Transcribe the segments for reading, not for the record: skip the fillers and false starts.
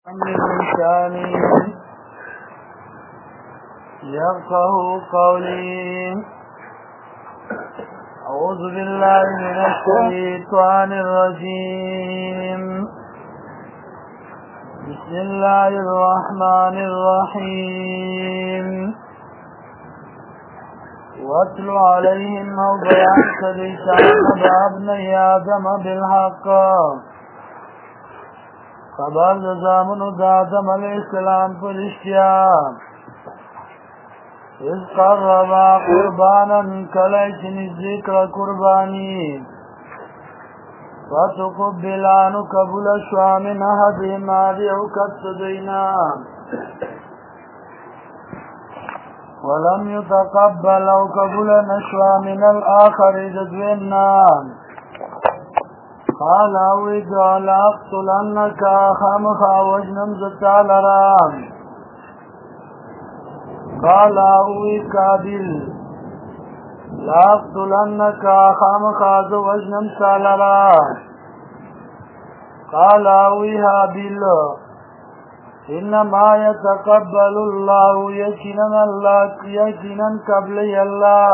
لساني يفقه قولي. أعوذ بالله من الشيطان الرجيم. بسم الله الرحمن الرحيم. واتل عليهم نبأ عبد ابني آدم بالحق. خبر زامن آدم علیہ السلام پر اشتیا اذ قربا قربانا کلیچ نزدیک قربانی فتقبلان قبول شوا من احدهما دیوکت دینا ولم يتقبل او قبول نشوا من الاخر جدوینا قال اوید لاقتلنك خامخا وجنم زتالرام. قال اوید قابل لاقتلنك خامخا وجنم سالرام. قال اوی هابل انما يتقبل الله يقينا الله يقينا قبل الله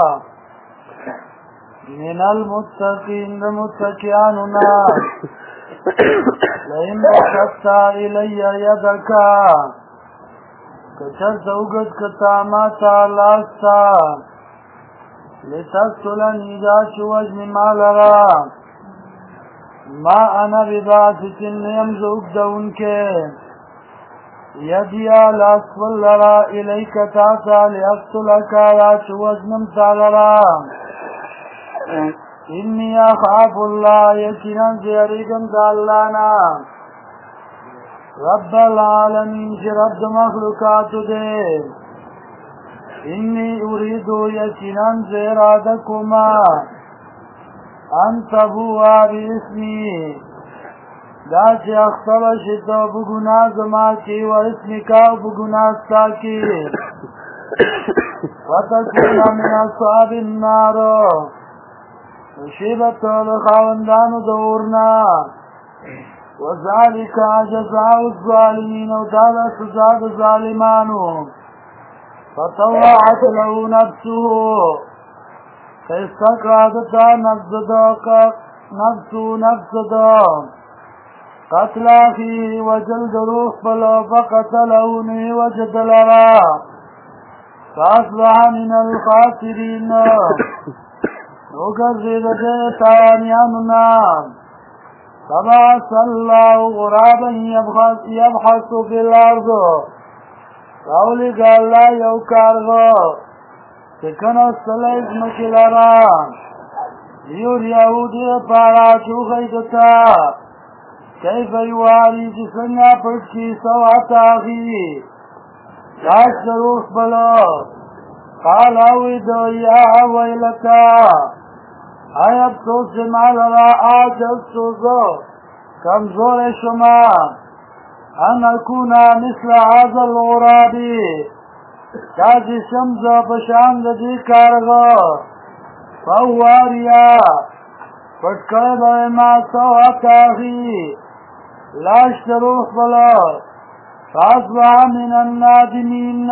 من المتقين متقياننا لئن بسطت إلي يدك كشر توقت كتاما تالاستا لتقتلني جاش وجن مالرا ما أنا بباسط يمزوك دونك يديا لأسفل لرا إليك تاتا لأقتلك جاش وجنم تالرا انی اخاف اللہ یقینا زیریگم دالانا رب العالمین چی رب مخلوقات دے. انی اریدو یقینا زیرادکما ان تبوا باسمی دا چی اختر شتا بگناہ زما کی و اسمی کا بگناہ ستا کی فتکون من اصحاب النار مصیبت لخاوندان دورنا وذالک جزاء الظالمین ودادا سزا الظالمانو. فطوعت له نفسه فاستقرادتا نفس دا قتل اخیه وجلد روح بلو فقتله نه وجد لرا فاصبح من الخاسرین وگرزید دے تاوانیاننا. فبعث اللہ غرابا یبحث فی الارض راولی گا اللہ یو کارغو سکنو سلیز مکلارا لیور یهودی پارا چوخیدتا کیف یواری جسنگا پڑکی سوات آخی جاش دروخ بلو. قال اوید یا ویلتا ای افسوس مال را آج افسوسو کمزور شما ان اکونا مثل هذا الغرابی تاجی شمز پشاند دی کارگو فواریا پتکر ما سوات آخی لاش روح بلا فاصبح من النادمین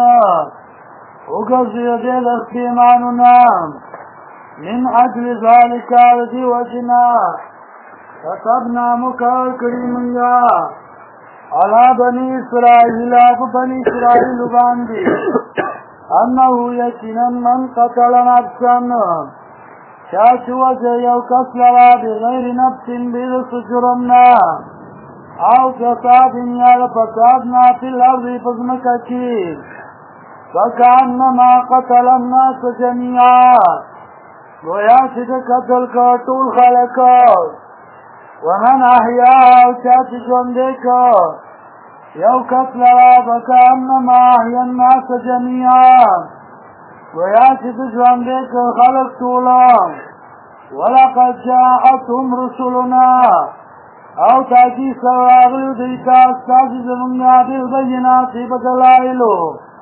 وقصد الاختیماننا من اجل ذلك رضی وجنا كتبنا مکار کریمنگا علا بنی اسرائیل اب بنی اسرائیل باندی انہو یقینا من قتل نفسا شاچ وجه یو کسلوا بغیر نفس بغیر سجرمنا او فساد یال فسادنا فی الارض پزمکا کی فکانما قتل الناس جميعا گویا چې د قتل کا ټول خلق ومن احیاها او چا چې ژوندی کا یو قتل را فکانما احیا الناس جميعا گویا چې د ژوندی کا خلق ټول. ولقد جاءتهم رسلنا او تاکي سره راغلي دوی ته ستاسو زمونږ بالبینات بدلایلو.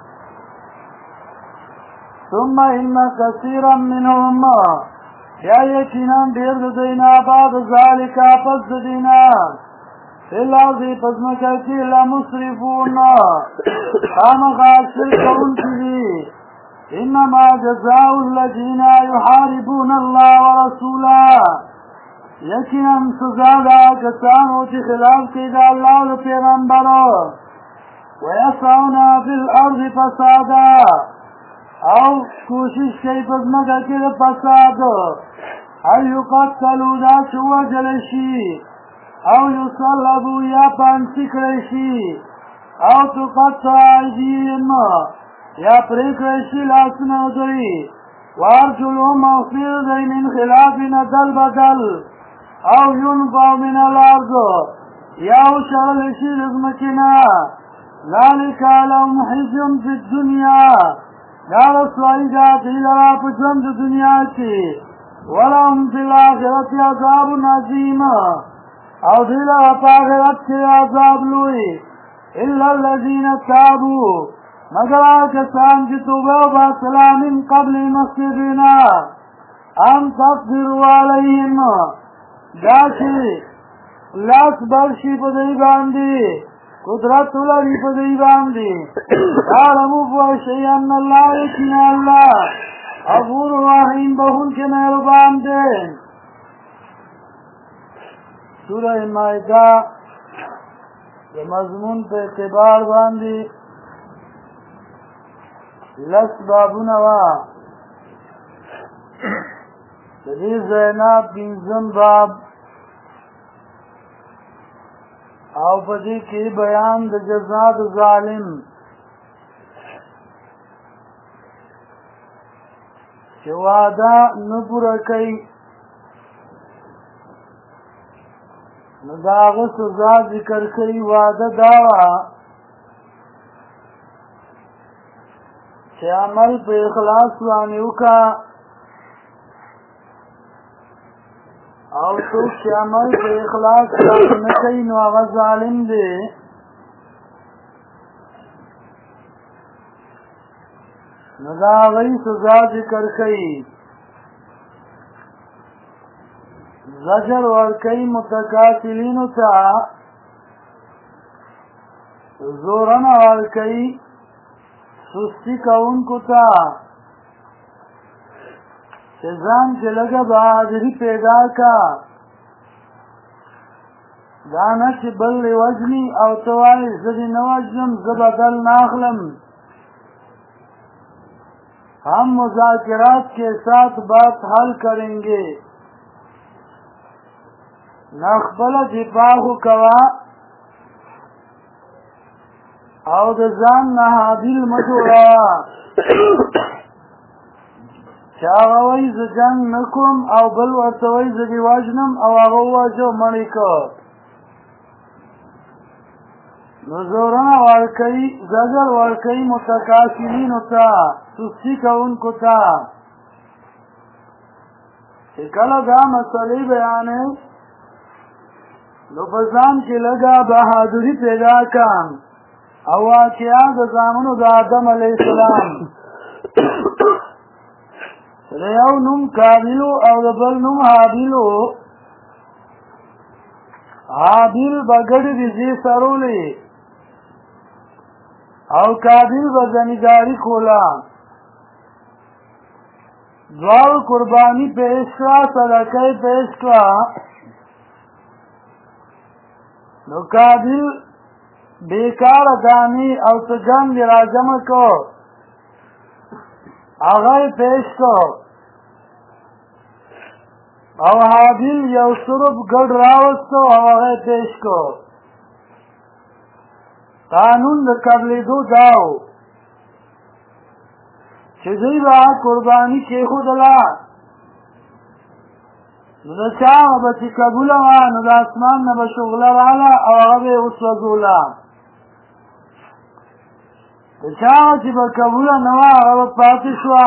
ثم ان كثيرا منهم یا یقینا ډیر د دینا بعد ذالک پس دینا الارض پزمکا کی لمسرفون خامخا شرک ان کی انما جزاء الذین یحاربون اللہ ورسولا یقینا سزا دا کسانو چې خلاف کوي د الله او پیغمبرو ويسعون في الارض فسادا او کوشش کوي په ځمکه کې د فساد او یقتلوا دا چې وژل شي او یصلبوا یا پانسي کړی شي او تقطع ایدیهم یا پرې کړی شي لاسونه دوی وارجلهم مغفر دی من خلاف ندل بدل او ينفع من الارض یا وشغل شي د ځمکې ذلك لهم خزي في الدنيا دا رسوایی دا دی لرا په ژوند د دنیا کې ولهم فی الاخرة عذاب عظیم او دی لرا په آخرت کې عذاب لوی الا الذین تابوا مگر کسان چې توبه وباسله من قبل مصیبنا ان تقدروا علیهم دا چې لاس برشي په دی باندې قدرت لري په دی باندې عالمو فوشي ان الله یقینا الله غفور رحیم بخونکي مهربان دی سوره مائده د مضمون په اعتبار باندې لس بابونه وا د دې ځای نه پنځم باب او په دې کې بیان د جزا د ظالم چې وعده نه پوره کوي نو د هغه سزا ذکر کوي وعده دا وه چې عمل په اخلاص باندې وکړه او څوک چې عمل په اخلاص باندې نه کوي نو هغه ظالم دی نو د هغوی سزا ذکر کوي زجر ورکوي متکاسلینو ته زورنه ورکوي سستی کوونکو ته چې ځان چې لږه بهادري پیدا کا دا نه چې بل دې وژني او ته وایې زه دې نه وژنم زه بدل نه اخلم हम मुज़ाकिरात के साथ बात हल करेंगे नखबल दिफाह कवा او د ځان نه حاضر مجوړه چا وایي زه جنګ نه کوم او بل ورته وایي زه دې وژنم او هغه وواژه او مړ یې کړ نو زورونه ورکوي زجر ورکوي متکاسلینو ته سستی کوونکو ته چې کله دا مسئلې بیانوي نو په ځان کې لږه بهادري پیدا کړم او واقعا د زامنو د آدم علیه السلام د یو نوم کابیلو او د بل نوم حابیلو حابیل به ګډې ویزې سرولې او کابیل به زمینداري کوله دواړو قرباني پیش کړه صدقه یې پیش کړه نو کابیل بیکاره دانی او څه جنګ یې راجمع کړ هغه یې پیش کړ او حابیل یو سرب ګډ راوستو او هغه یې پیش کړ قانون د قبلېدو دا و چې دوی به قرباني کېښودله نو د چا به چې قبوله وه نو د اسمان نه به شغله راغله او هغه به یې وسوځوله د چا چې به قبوله نه وه هغه به پاتې شوه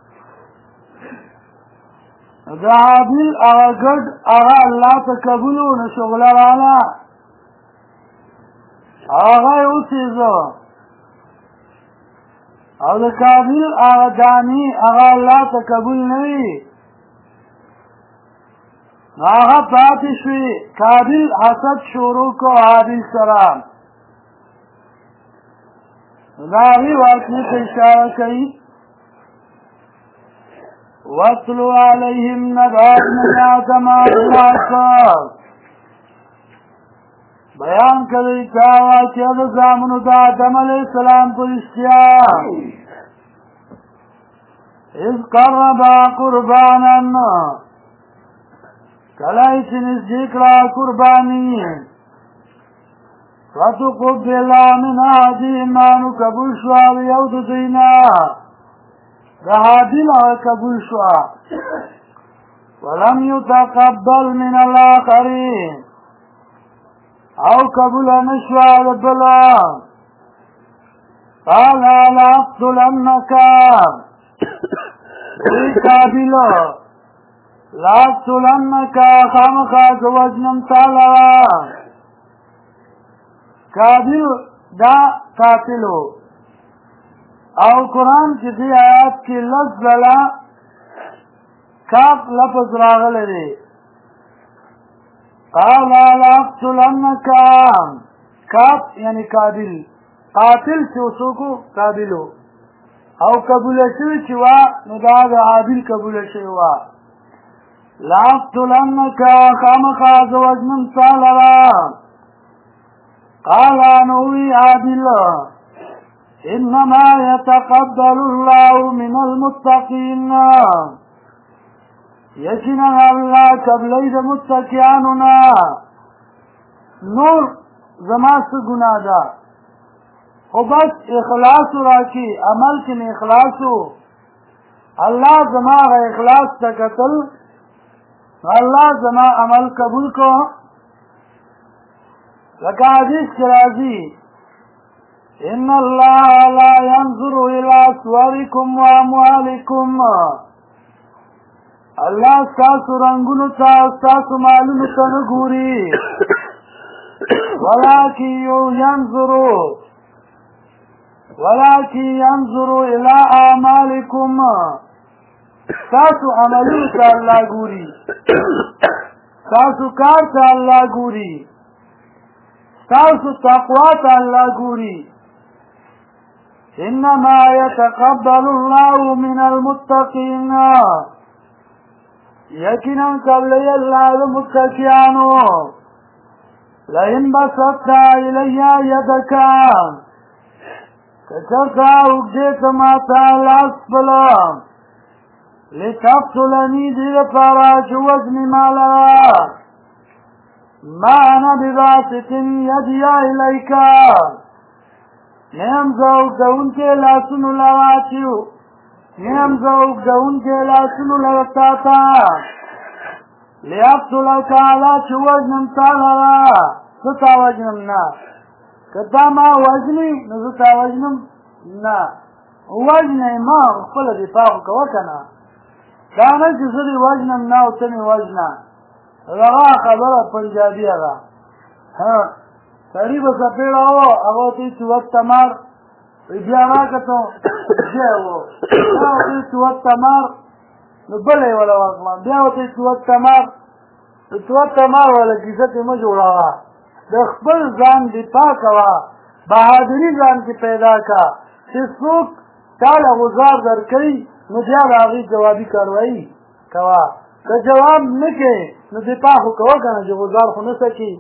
نو د حابیل هغه ګډ هغه الله ته قبول و نو شغله راغله هغه یې وسېزه او د کابیل هغه دانې هغه الله ته قبول نه وي هغه پاتې شوي قابل حسد شروع کو حابیل سره دا هغې واقعې ته اشاره کوي واتلو علیهم نبأ ابني آدم بالحق بیان کړئ تا واقعه د زامنو د آدم علیه السلام په رښتیا اذ قربا قربانا کله چې نږدې کړه قرباني فتقبل من احدهما نو قبول شوه د یو د دوی نه د حابیل هغه قبول شوه ولم یتقبل من الاخر او قبول نه شوه د بل قال لاقتلنک ای قابل لاقتلنک خامخا زه وژنم تا لره قابل دا قاتلو او قرآن کې دې آیات کې لفظ ځله کاف لفظ راغلی دی قال لاقتلنک کاف یعنی قابل قاتل چې وڅوکو قابلو او قبوله شوي چې وه نو دا د حابیل قبوله شوي وه لاقتلنک خامخا زه وژنم تا لره قال نووي حابیل انما يتقبل الله من المتقين یقینا الله قبلې د متقینانو نه نور زما څه ګناه ده خو بس اخلاص راکړي عمل کې نه اخلاصو الله زما اخلاص ته کتل الله زما عمل قبول کو لکه حدیث کې راځي ان الله لا ينظر الى صوركم واموالكم الله ستاسو رنگونو ته ستاسو مالونو ته نه ګوري ولكن ينظر الى اعمالكم ستاسو عملونو ته الله ګوري ستاسو کار ته الله ګوري ستاسو تقوا ته الله ګوري انما يتقبل الله من المتقين یقینا قبلې الله د متقینانو لئن بسطت الی یدک کچرتا اوږدې ته ماته لاس بله لتقتلني دې لپاره چې وژنې ما لره ما انا بباسط یدی الیک نیم زه اوږدونکی لاسونو لره چې نیم زه اوږدونکی لاسونو لره تا ته لیقتلک علی چې وژنم تا لره زه تا وژنم نه که تا ما وژنې نو زه تا وژنم نه وژنې ما خپله دفاع خو کوه که نه دا نه چې زه دې وژنم نه او ته مې وژنه هغه خبره پنجابي هغه سړي به څپېړه و هغه ورته وایي چوک تمار بیا راکتو بیا و بیا ورته وایي چوک تمار نو بله یې وله ورکړه بیا ورته وایي چوک تمار چوک تمار وله کیسه ترې مه جوړوه د خپل ځان دفاع کوه بهادري ځان کې پیدا که چې څوک تا له غوزار درکوي نو بیا د هغې جوابي کاروایي کوه که جواب نه کوې نو دفاع خو کوه که نه چې غوزار خو نه سکي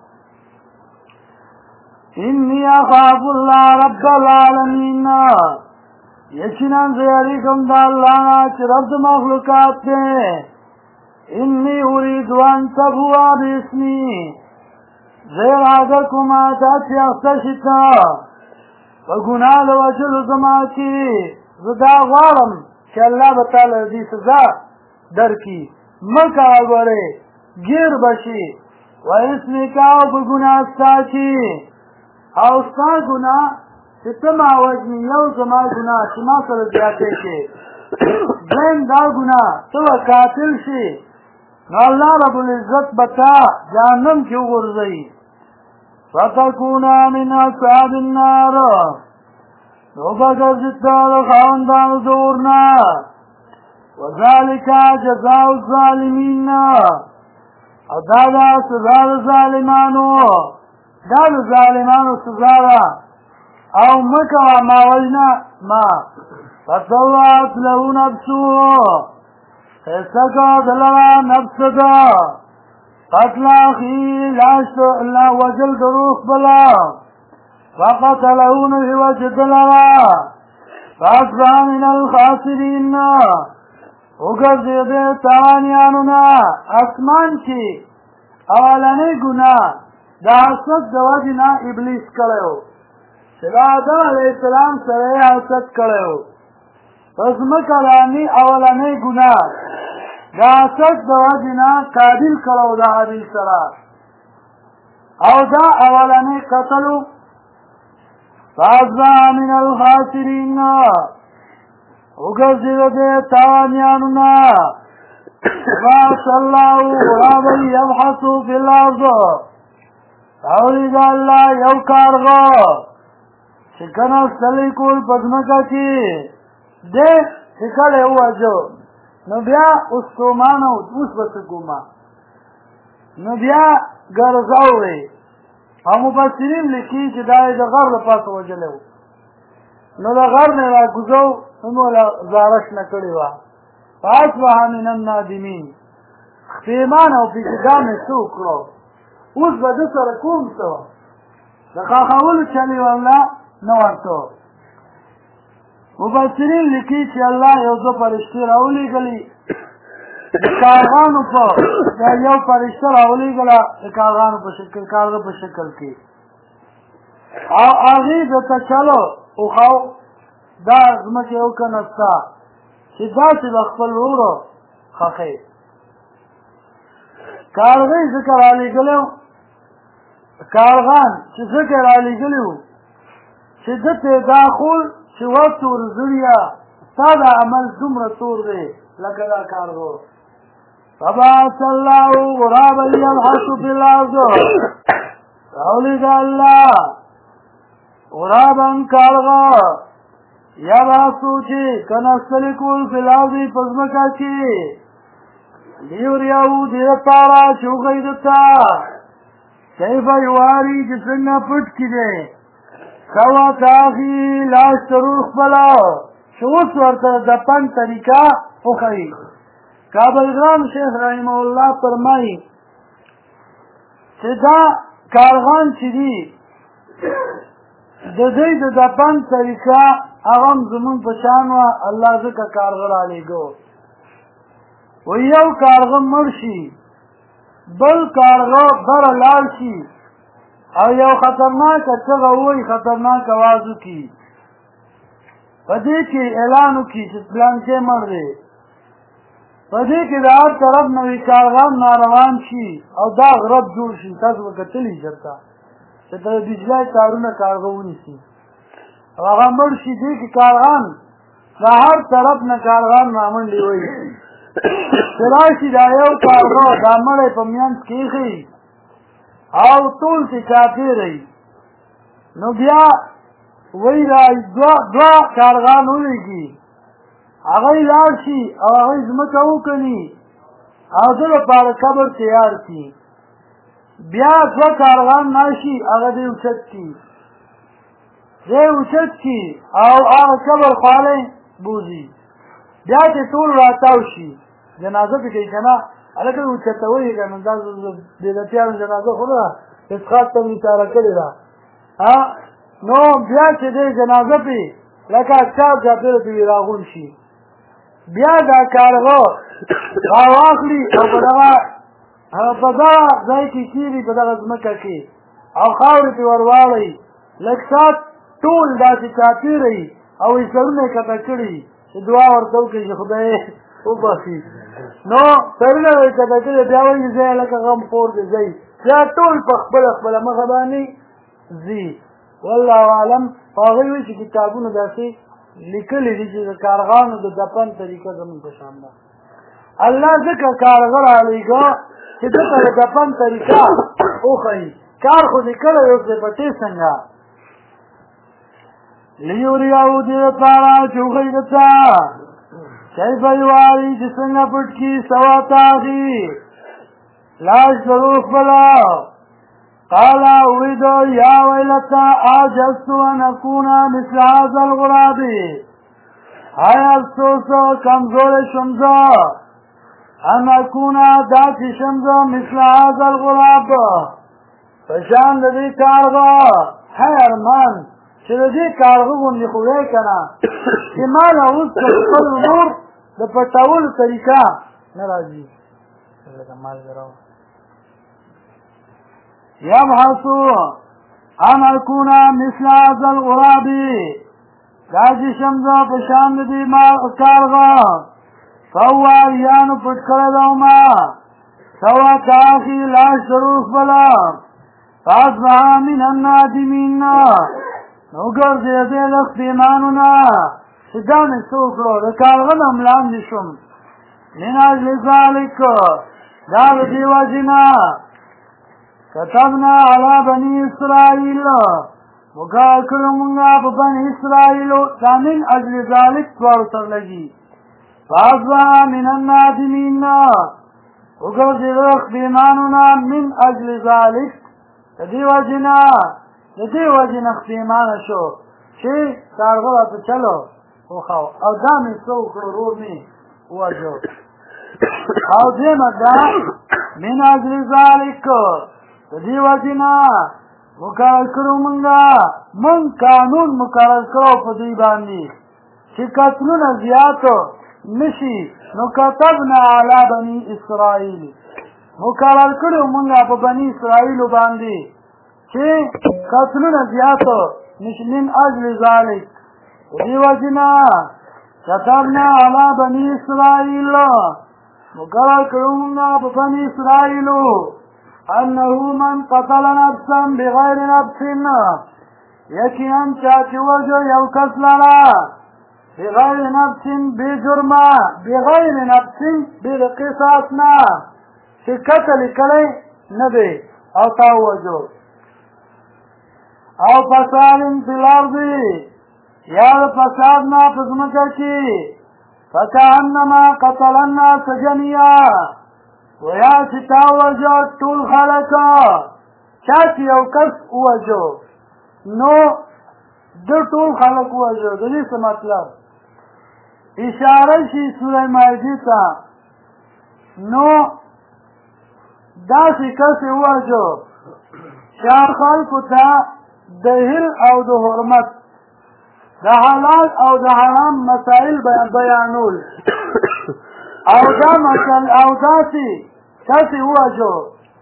انی اخاف الله رب العالمین یقینا زه یریږم د الله نه چې رب د مخلوقات دی انی اريد ان تبوء باسمي زه اراده کوم تا چې اخته شي ته په ګناه د وژلو زما کې زه دا غواړم چې الله به تعالی دې سزا درکړي مه کوه ګورې ګیر به شي واسمک او په ګناه ستا کې او ستا ګناه چې ته ما وژنې یو زما ګناه چې ما سره زیاتې شي دویم دا ګناه ته به قاتل شي نو الله رب العزت به تا جهنم کې وغورځوي فتکون من اصحاب النار نو به ګرځې ته د خاوندانو د اور نه وذلک جزاء الظالمین او دا دا سزا د ظالمانو دا د ظالمانو سزا ده او مکوه ما وجنه ما فسوات له نفسه خیسته که دلره نفس ده قتل اخی لا وجل دروخ بلا فقتله نفی وجد دلره فاصبح من الخاسرین وګرځېدې تاوانیانونه اسمان کې اولنی ګناه د حسد د وجې نه ابلیس کړی و چې د آدم علیه السلام سره یې حسد کړی و په ځمکه باندې اولنی ګناه د حسد د وجې نه قابل کړی و د حابیل سره او دا اولنی قتل و فاصبح من الخاسرین وګرځېدې تاوانیانونه بعث الله غرابا يبحث في الارض راولېږه الله یو کارغه چې کېناستلی کول په ځمکه کې دی چې کله یې وواژه نو بیا اوس ستومانه اوس به څه کومه نو بیا ګرځاوې او مفسرین لیکي چې دا یې د غر له پاسه وژلی و نو د غر نه یې راکوزو نو له زارش نه کړې وه فاصبح من النادمین پښېمانه او پېچېدا مې څه وکړو اوس به ده سره کوم څه د خاښولو چلې والله نه ورته مفسرین لیکي چې الله یو څه فرشتې راولېږلي د کارغانو په یو فرشته راولېږله د کارغانو په شکل کارغه په شکل کې او هغې درته چلو وښو دا ځمکې یو که نه ستا چې داسې به خپل وروره خښې کارغه یې ځکه رالېږلی و کارغان چې ځکه یې رالېږلي وو چې ده ته یې دا خول چې وتور زړیه ستا دا عمل دومره تور دی لکه دا کارغه فبعث الله غرابا يبحث في الارض راولېږه الله غرابا کارغه یبحثو چې کنستلی کول فی الارض په ځمکه کې لیوریهو دې دپاره چې وښیي دته کیف یواري چې څنګه پټ کړي دی سوات اخي لاس ترور خپله چې اوس ورته د پند طریقه وښیي کابلګرام شیخ رحمه الله فرمایي چې دا کارغان چې دي د دوی د دپن طریقه هغه هم زمونږ په شان وه الله ځکه کارغه رالیږو و یو کارغه مړ شي بل کارغه بره لاړ شي او یو خطرناکه چغه ووایي خطرناک اواز وکړي په دې کې اعلان وکړي چې پلانکی مړ دی په دې کې د هر طرف نه وي کارغان ناروان شي او دا غرب جوړ شي تاسو به کتلي چېرته چې د بجلی تارونه کارغه ونیسي او هغه مړ شي دې کې کارغان د هر طرف نه کارغان رامنډې وایي چې راشي دا یو کارغه دا مړی په منځ کې ایښی او ټول چې چاپېری نو بیا وایي را دوه کارغان ولېږي هغه یې لاړ شي او هغه یې ځمکه وکني او ده لپاره قبر تیار کړي بیا دوه کارغان ناشي هغه دې اوچت کړي دې اوچت کړي او هغه قبر خوالی بوځي بیا چې ټول راتاو شي جنازه پې کوي که نه هلکه اوچتوي یې که نو دا بدعتیانو جنازه خو نه ده اسقاط ته مې اشاره کړې ده نو بیا چې دې جنازه پې لکه چار چاپېره پې راغون شي بیا دا کارغه راواخلي او په دغه ځای کې کېږي په دغه ځمکه کې او خاورې پې ورواړئ لږ ساعت ټول داسې چاپېره او یې سرونه یې کته کړي چې دعا ورته وکړي چې خدای وبخي نو سرونه به یې کته کړي بیا وایي ځای لکه غم خور دی ځئ بیا ټول په خپله مخه باندې ځي والله اعلم هغوی وایي چې کتابونه داسې لیکلي دي چې د کارغانو د دفن طریقه زموږ په شان ده الله ځکه کارغه رالیږه چې دته د دفن طریقه وښیي کار خو دې کړی اوس دې پټې څنګه لیوریهو دې دپاره چې وښیي دته کیف یواري چې څنګه پټ کړي سوات اخي لاش دروخ بلا قال اویدو یا ویلتا آجزتو ان اکونا مثل هذا الغرابی های افسوسو کمزور شمزو ان اکونا داتی شمزو مثل هذا الغراب فشان لدی کارغا های ارمان چې لدی کارغو گوندی خوی کنا چې مالا اوز کسپل نور د پټاول طریقہ نرازی مال دراو یبحثو ان اکونا مثل هذا الغرابی داتی شمزو پشان لدی کارغا فوا یانو پټکړه دوما سوا کاخی لاش دروخ بلا فاصبحا من النادمین نو ګرځېدې د خپېمانونه چې دا مې څه وکړو د کارغه نه ملاندې شوم من اجل ذلک دا د دې وجې نه كتبنا على بني اسرائیل مقرر کړو مونږه په بني اسرائیلو دا من اجل ذلک دواړو سره لګي فاصبحا من النادمین وګرځېدې د خپېمانونه من اجل ذلک د دې وجې نه خپېمانه شو چې کارغه راته چلو وخاو او دا مې څه وکړو رور مې وواژو او دیمه دا من اجل ذلک د دې وجې نه مقرر کړو مونږ قانون مقرر کړو په دوی باندې چې قتلونه زیاتو نشي نو كتبنا على بني اسرائیل مقرر کړو مونږه په بني اسرائیلو باندې چې قتلونه زیاتو نشي من اجل ذلك دې وجنا كتبنا على بني اسرائیل مقرر کړو مونږه په بني اسرائیلو انه من قتل نفسا بغیر نفس یقینا چې وجو یو کس لرا بغیر نفس بجرمه بغیر نفس بالقصاص نه چې قتل کړي نه دی او تاوجو او فساد فی الارض یا فساد نه په ځمکه کې فکأنما قتل الناس جميعا ویا چې تاوجو ټول خلک چا چې یو کس ووجو نو د ټول خلک ووجو د دې څه مطلب اشاره شي سوره مائده ته نو داسې کس ووجو چې خلکو ته د هل او د حرمت د حلال او د حرام مسائل بیانول او دا مثل او داسې کس ووجو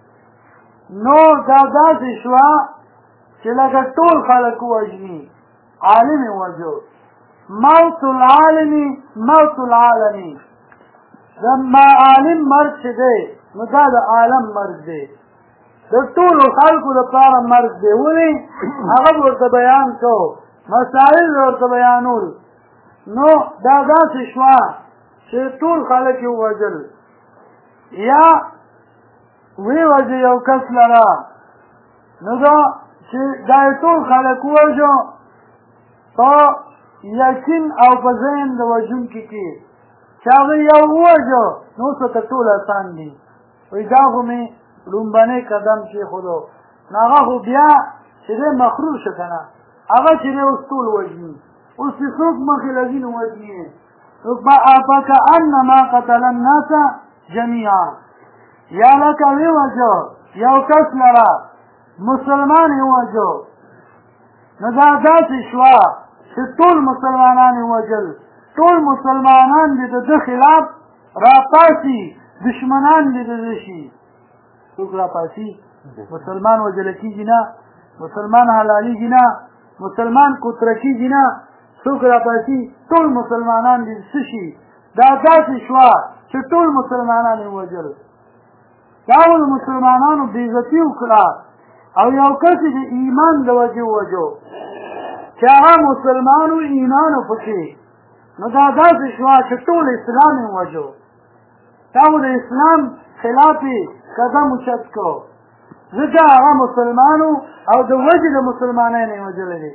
نو دا داسې شوه چې لکه ټول خلک ووجني عالم ووجو موت العالمی موت العالمی زما عالم مرګ چې دی نو دا د عالم مرګ دی د ټولو خلکو لپاره مرګ دی ولې هغه ورته بیان کو مسائل ورته بیانول نو دا داسې شوه چې ټول خلک یې ووژل یا وی وجه یو کس لره نو دا چې دا یې ټول خلک ووژو په یقین او په ذهن د وژونکي کې چې هغه یو ووژو نو څه ته ټول اسان دي وایي دا خو مې لومبنی قدم کېښودو نو هغه خو بیا چې دی مخرور شه که نه هغه چې دی اوس ټول وژني اوس چې څوک مخې لګي نو وژني یې فکأنما قتل الناس جميعا یا لکه ووژو یو کس لره مسلمان یې ووژو نو دا داسې شوه چې ټول مسلمانان یې وژل ټول مسلمانان دې د ده خلاف راپاسي دشمنان دې د ده شي څوک راپاسي مسلمان وژل کېږي نه مسلمان حلالېږي نه مسلمان کوتره کېږي نه څوک راپاسي ټول مسلمانان دې څه شي دا داسې شوه چې ټول مسلمانان یې وژل دا د مسلمانانو بېعزتي وکړه او یو کس د ایمان د وجې ووژو چې هغه مسلمانو ایمانو پکې نو دا داسې شوه چې ټول اسلام یې ووژو دا د اسلام خلاف یې قدم اوچت کړو ځکه هغه مسلمانو او د وجې د مسلمانانو یې وژلی دی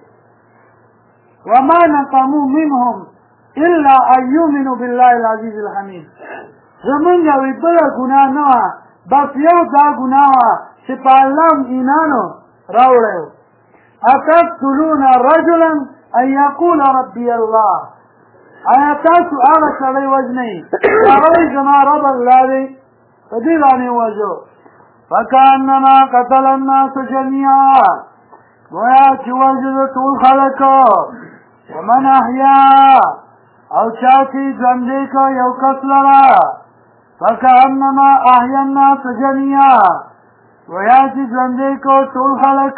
وما نقموا منهم الا ان یؤمنوا بالله العزیز الحمید زمونږ یوې بله ګناه نه وه بس یو دا ګناه چې په الله ایمانو راوړی و اتقتلون رجلا ان یقول ربي الله آیا تاسو هغه سړی وژنئ چې هغه وایي زما رب الله دی په دې باندې وژو فکانما قتل الناس جميعا گویا چې وژل ټول خلک ومن احیا او چا چې ژوندی که یو کس لره فکانما احیا الناس جميعا گویا چې ژوندی که ټول خلک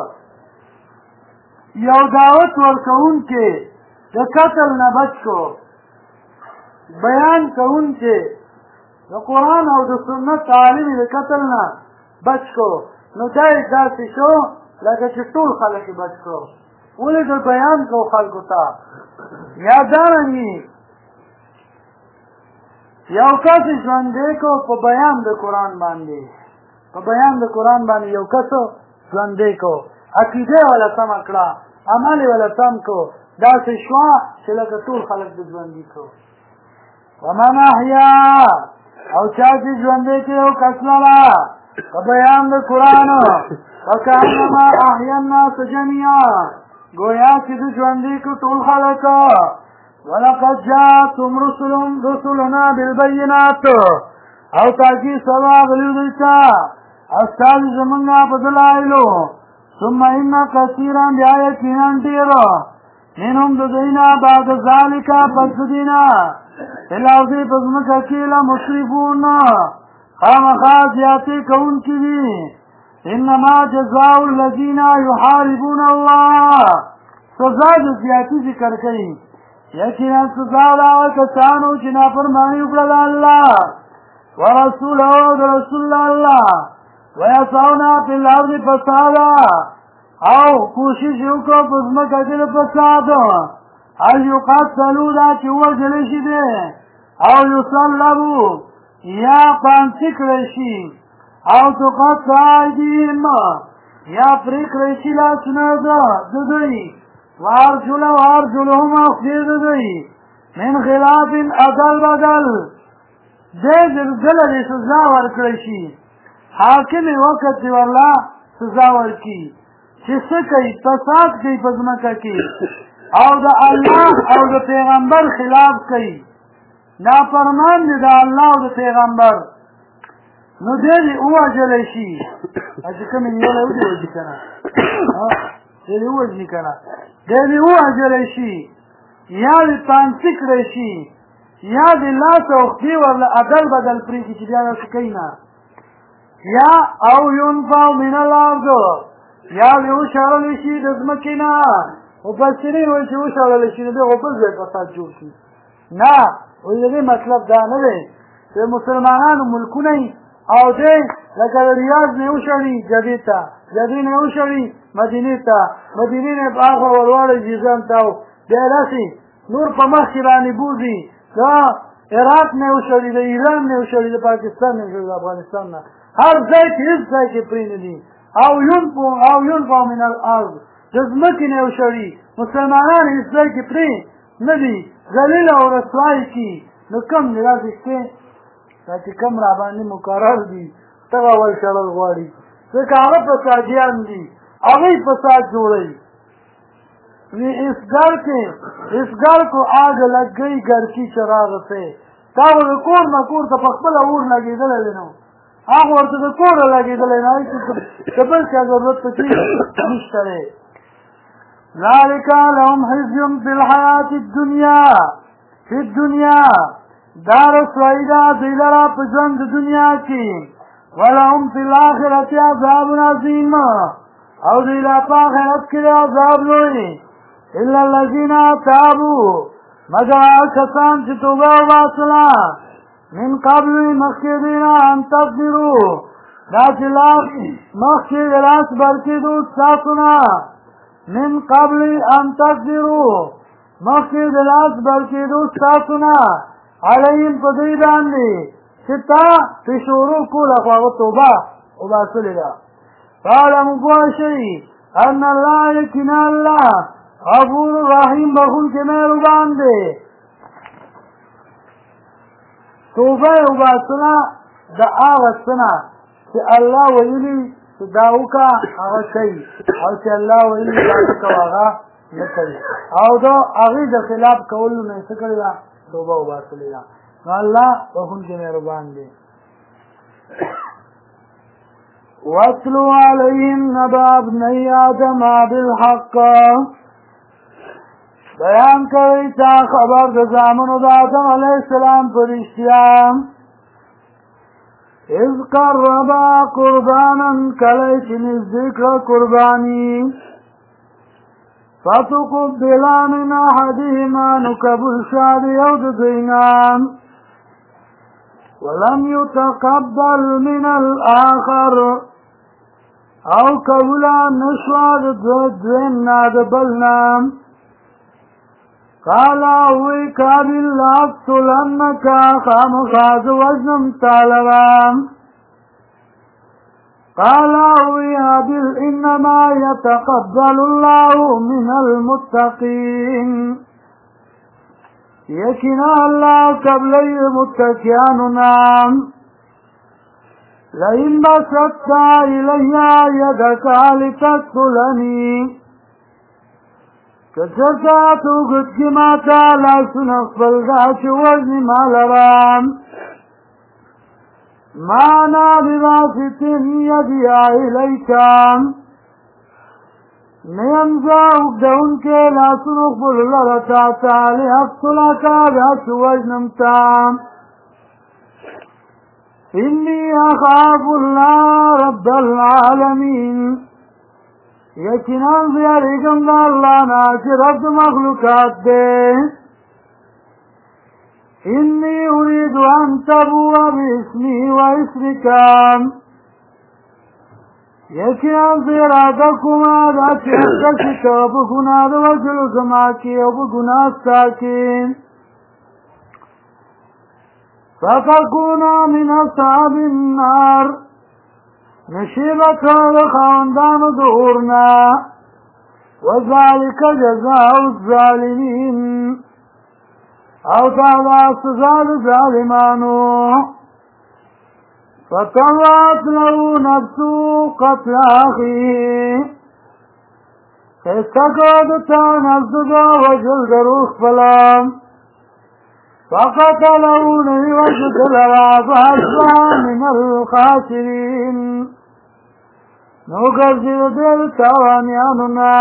یو دعوت ورکوونکی د قتل نه بچ کو بیان کوونکی د قرآن او د سنت عالم د قتل نه بچ کو نو دا یې داسې شو لکه چې ټول خلک یې بچ کو ولې د بیان کو خلکو ته یا دارنګې یو کس ژوندی کو په بیان د قرآن باندې په بیان د قرآن باندې یو کس ژوندی کو عقیده ولا سمه کړه عمل یې ولا سم کو داسې شوه چې لکه ټول خلک د ژوندي کو ومن احیا او چا چې ژوندی کې یو کس لره په بیان د قرآن فکانما احیا الناس جميعا گویا چې د ژوندي کو ټول خلک ولقد جاءتهم رسلنا بالبينات او تاکي سره راغلي دوی ته استاد زمونږ په دلایلو ثم ان كثيرا بیا یقینا ډېر منهم د دوینا بعد ذلك پس دینا الارض پزمکه کې لمسرفون خامخا زیاتې کوونکي دي انما جزاء الذين يحاربون الله سزا د زیاتې ذکر کوي یقینا سزا د هغه کسانو چې نافرماني وکړه د الله ورسوله او د رسول الله ويسعون في الارض فسادا او کوشش وکړو په ځمکه کې د فساد او یقتلوا دا چې وژل شي دی او یصلبوا یا پانسي کړی شي او تقطع ایدیهم یا پرې کړی شي لاسونه د دوی وارجلهم اخذ د دوی من خلاف ادل بدل دې زلزله سزا ورکړی شي حاکم وخت دی والله سزا ورکړي چې څه کوي فساد کوي په ځمکه کې او د الله او د پیغمبر خلاف کوي نافرمان دي د الله او د پیغمبر نو دې ووژلی شي چې کوم یې وژلي که نه دې ووژلي که نه دې ووژلی شي یا دې پانسي کړی شي یا دې لاس او خدي ورله عدل بدل پرېږدي چې بیا داسې کوي نه یا او ينفع من الارض یا دې وشړلی شي د ځمکې نه مفسرین وایي چې وشړلی شي نو دغه بل ځای فساد جوړ شي نه وایي د دې مطلب دا نه دی چې مسلمانانو ملکونه او دې لکه د ریاض نه وشړي جدې ته جدې نه وشړي مدینې ته مدینې نه په هغه ورواړی جیزان ته بیا داسې نور په مخ کې رانې بوځي دا عراق نه وشړي د ایران نه وشړي د پاکستان نه وشړي د افغانستان نه هر ځای کې هېڅ ځای کې پرې نه دي او ينفع من الارض د ځمکې نه وشړي مسلمانان هېڅ ځای کې پرې نه دي ذلیل او رسوای کي نو کم دی داسې شته دا چې کم را باندې مقرر دي دغه ول شړل غواړي ځکه هغه فسادیان دي هغوی فساد جوړوي اس گھر کو آگ لگ گئی گھر کی چراغ سے تا خو د کور نه کور ته په خپله اور لګېدلی دی نو هغه ورته د کوره لګېدلی نه د بل چا ضرورت پکې نشته دی ذلک لهم خزي فی الحیات الدنیا دا رسوایي ده دوی لره په ژوند د دنیا کې ولهم فی الاخرة عذاب عظیم او دوی لا په آخرت کې عذاب لوی الا الذین تابوا مگر هغه کسان چې توبه وباسله من قبل مخکې دینا ان تقدروا دا چې مخکې د لاس برکېدو ستاسو نه من قبل ان تقدروا مخکې د لاس برکېدو ستاسو نه علیهم په دوی باندې چې تا پې شروع کوله خو هغه توبه وباسلې ده فاعلموا پوه شئ ان الله یقینا الله غفور رحیم بخونکی مهربان دی توبه وباسله د هغه څه نه چې الله ویلي چې دا وکړه هغه کوي او چې الله ویلي دا نه کوه هغه نه کوي او د هغې د خلاف کولو نه یې څه کړې ده توبه وباسلې ده نو الله بخونکی مهربان دی واتلو علیهم نبأ ابنی آدم بالحق بیان کوي تا خبر د زامنو د آدم علیه السلام په رښتیا اذ قربا قربانا کله چې نږدې کړه قرباني فتقبل من احدهما نو قبول شو د یو د دوی نه ولم يتقبل من الاخر او قبول نشو د دویم نه د بل نه قال وی قابل لأقتلنك خامخاز وجنم طالبا قال وی عادل انما يتقبل الله من المتقين یقینا الله قبل المتقیننا لئن بسطت الي يدك لتقتلني کچرتا تو گد کی ماتا لاسن اخفل دا چه وزنی مالرام مانا بواسطن یدی آئلیکام نیمزا اگدون کے لاسن اخفل لرتا تالی اقتلا کا دا چه وزنمتام انی اخاف اللہ رب العالمین یقینا زیاریگم دا اللہ نا چی رب مخلوقات دے انی اريد ان تبوء باسمی و اسمکام یقینا زیرادکما دا چی اکشکا بگنا دا وجل زماکی و بگناستا کی فتکونا من اصحاب النار نشیبت خاندان دورنا وذالک جزاء الظالمین او تعالی سزا ظالمانو فتوات له نفسو قتل اخیه خیستکودتا نفسو دا وجل دروخ فلام فقتله نوجد لرابا من الخاسرين نوغرزي دل توانياننا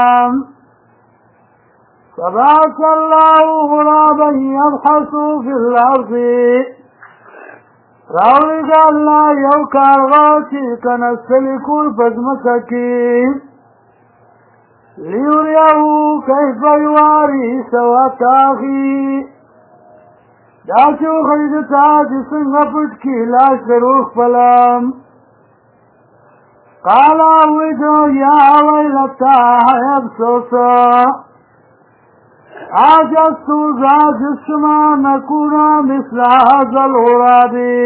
فبعث الله غرابا يبحث في الأرض راوغ الله يوكارغاتي كنسلكو الفزمككي ليريه كيف يواري سوات أخي داچو خریدتا جسنگ پٹ کی لاش دروخ فلام قالا ویدو یا ویلتا حیب سوسا آجستو زا جسما نکونا مثل هذا الغرابی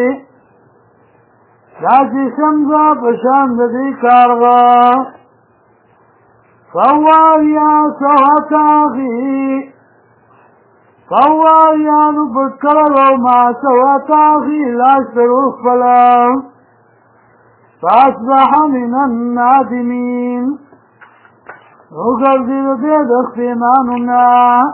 دا جسم زا پشاند دی کارغا فواریا سوتا غی فواریانو پتکرلو ما سواتا غی لاش دروخ فلام فاصبح من النادمین وگرزید دید اختیمانونا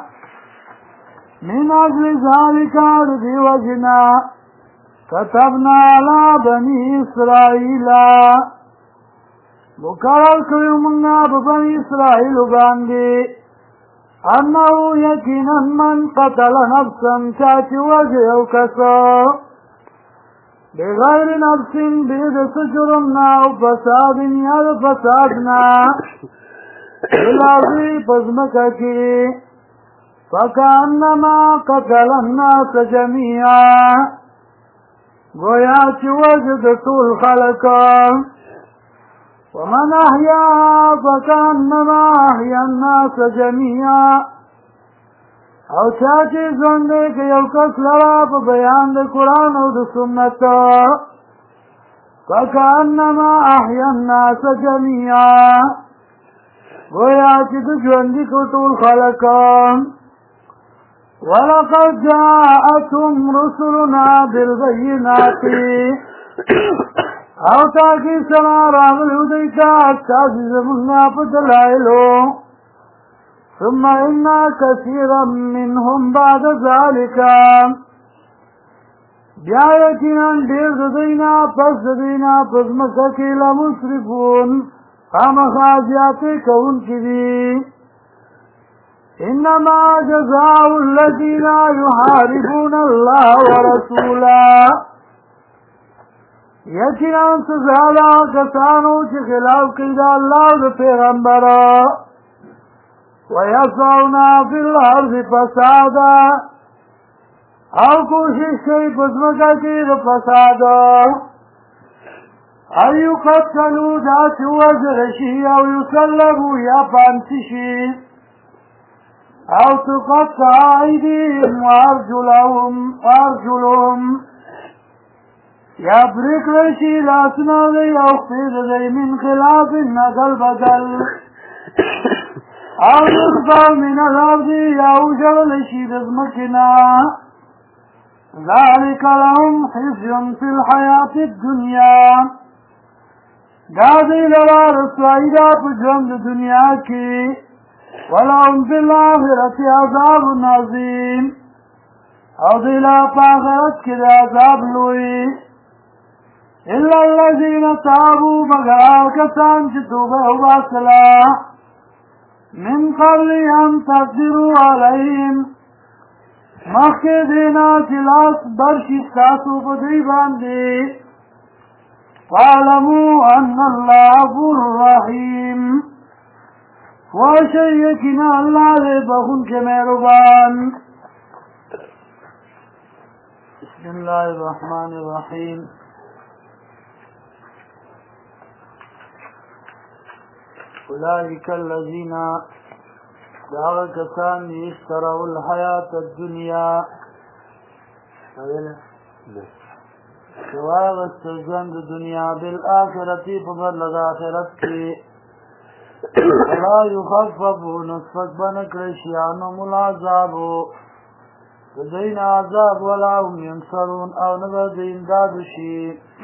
من اجل ذالک دی وجنا كتبنا على بني اسرائیل مقرر کریو منگا ببنی اسرائیل باندی انه یقینا من قتل نفسا چاچی وجه کسا بغیر نفس بید سجرمنا و فساد یاد فسادنا الارضی پزمکا کی فکانما قتل الناس جميعا گویا چی وجد طول خلقا ومن احیا فکانما احیا الناس جميعا او چاچی زنده که یو کس لرا پا بیان ده قرآن و ده سنت فکانما احیا الناس جميعا گویا چی ده جوندی کو طول خلقا ولقد جاءتهم رسلنا بالبينات او تاکی سنا راغلو دیتا اتاسی زمنا پدلائلو ثم انا کثیرا منهم بعد ذالک بیا یقیناً دیر ددینا پس ددینا پس مککی لمسرفون خامخازیاتی کون کدی انما جزاء الذین یحاربون اللہ ورسولا یقیناً سزادا کسانو چی خلاف کیدا اللہ دا پیغمبر ویسعونا فی الارض فسادا او کوشش کئی پزمکا کی دا فسادا ایو قتلو دا چوز رشی او یسلبو یا پانسشی او تقطع ایدیم وارجلهم یا بریک رشی لاسنا دی او خفید دی من خلاف نقل بدل او نرفع من الارض یا اوجر لشی دزمکنا ذلك لهم خزي في الحياة الدنيا دادی لرا رسوائی دا پجرم دنیا کی ولهم في الآخرة عذاب عظیم او دیلا پاخرت کی دا عذاب لوئی الا الذين تابوا مگر آکسان چی توبہ واسلا من قبل ان تقدروا علیہم مخی دینا چلاس برشی ستاسو پدی باندی فعلموا ان اللہ غفور رحیم وشیکنا اللہ دے بخون کے مہربان بسم اللہ الرحمن الرحیم اولئک الذین داغ کسان اشتروا الحیات الدنیا شواغ استجند دنیا بالآخرتی فبرلغ آخرت کی ولا یخففو نصفت بنکرشی عنهم العذابو فدین عذاب ولا هم ینصرون او نبرد امدادشی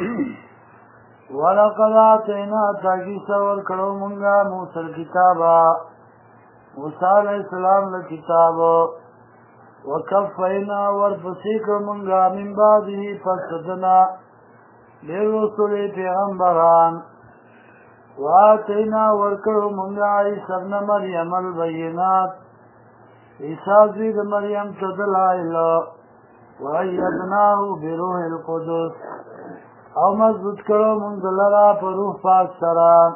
ولقد آتینا تاکی سور کرو منگا موسیٰ الكتابا موسیٰ علیہ السلام لکتاب وکفینا ورپسیک منگا من بعده پسدنا لرسول پیغمبران وآتینا ورکر منگا عیسی ابن مریم البینات عیسی زید مریم تدلائل وعیدناه بروح القدس او مضبوط کرو منزلرا پر روح پاک سران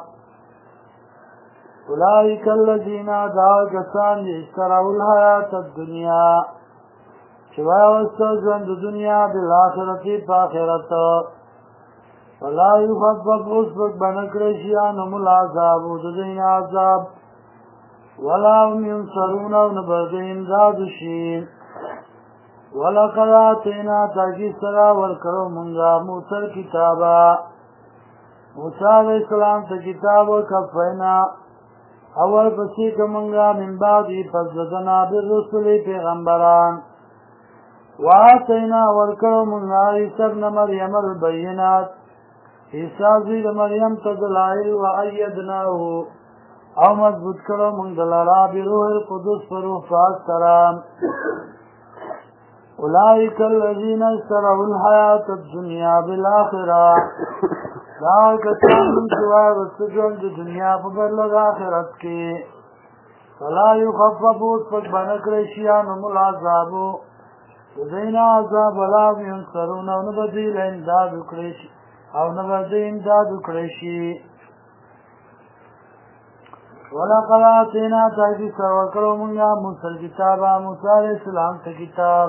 اولئک الذین دعوا کسان اشتروا الحیات الدنیا چوا وستو ژوند دنیا بالآخرتی پاخرت ولا یخفف اسبک بنکرشی عنهم العذاب ددین عذاب ولا هم ینصرون او نبرد امدادشی ولقد آتینا تاکی سرا ورکرو منگا موسیٰ کتابا موسیٰ علیہ السلام تا کتاب وکفینا اول پسیک منگا من بعدی فزدنا بالرسول پیغمبران وآتینا ورکرو منگا عیسی ابن مریم البینات عیسی زید مریم تدلائل وعیدناه او مضبوط کرو منگلرا بروح القدس فروح پاک سرام اولئک الذین اشتروا الحیات الدنیا بالآخرہ داو کسان من سوائے وستجون جو دنیا پبرلغ آخرت کی فلا یخففو اسپک بنکرشی عنهم العذابو دین عذاب ولا هم ینصرون او نبدیل امداد اکرشی او نبدی امداد اکرشی ولقد آتینا تاکی سرورکرو منگا موسیٰ الکتابا موسیٰ علیہ السلام تا کتاب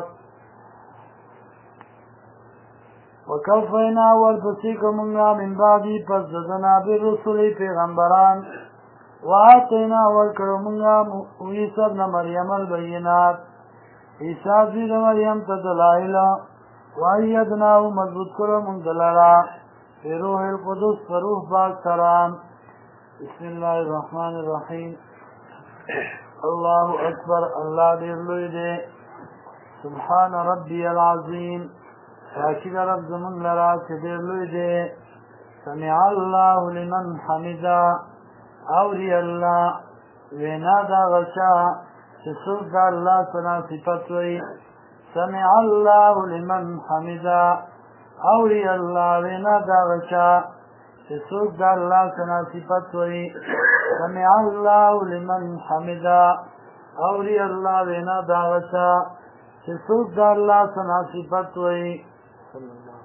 وکفینا ورپسیک منگا من بعدی پس ددنا بالرسول پیغمبران وآتینا ورکرو منگا عیسی ابن مریم البینات عیسی زید مریم تدلائل وعیدناه مضبوط کرو منزلرا بروح القدس فروح پاک سران بسم اللہ الرحمن الرحیم اللہ اکبر اللہ دیر لوی دے سبحان ربی العظیم تاکید رب زمون لرا چې ډېر لوی دی. سمع الله لمن حمده اوري الله وینا دا غچا چې څوک د الله څخه صفت وي. سمع الله لمن حمده اوري الله وینا دا غچا چې څوک د الله څخه صفت وي. سمع الله لمن حمده اوري الله وینا دا غچا چې څوک د الله څخه صفت وي. صلی الله